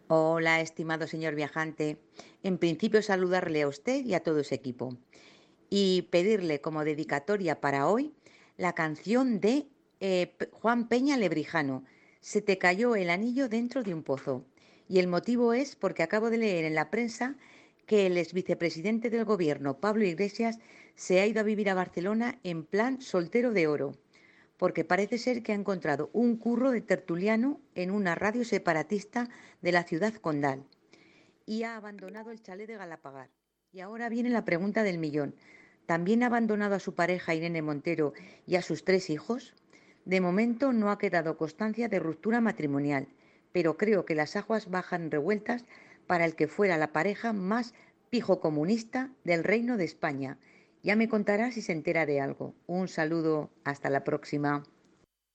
Hola, estimado señor viajante. En principio saludarle a usted y a todo su equipo y pedirle como dedicatoria para hoy la canción de Juan Peña Lebrijano, Se te cayó el anillo dentro de un pozo. Y el motivo es porque acabo de leer en la prensa que el ex vicepresidente del gobierno, Pablo Iglesias, se ha ido a vivir a Barcelona en plan soltero de oro, porque parece ser que ha encontrado un curro de tertuliano en una radio separatista de la ciudad condal y ha abandonado el chalet de Galapagar. Y ahora viene la pregunta del millón. ¿También ha abandonado a su pareja Irene Montero y a sus 3 hijos? De momento no ha quedado constancia de ruptura matrimonial, pero creo que las aguas bajan revueltas para el que fuera la pareja más pijo comunista del Reino de España. Ya me contará si se entera de algo. Un saludo, hasta la próxima.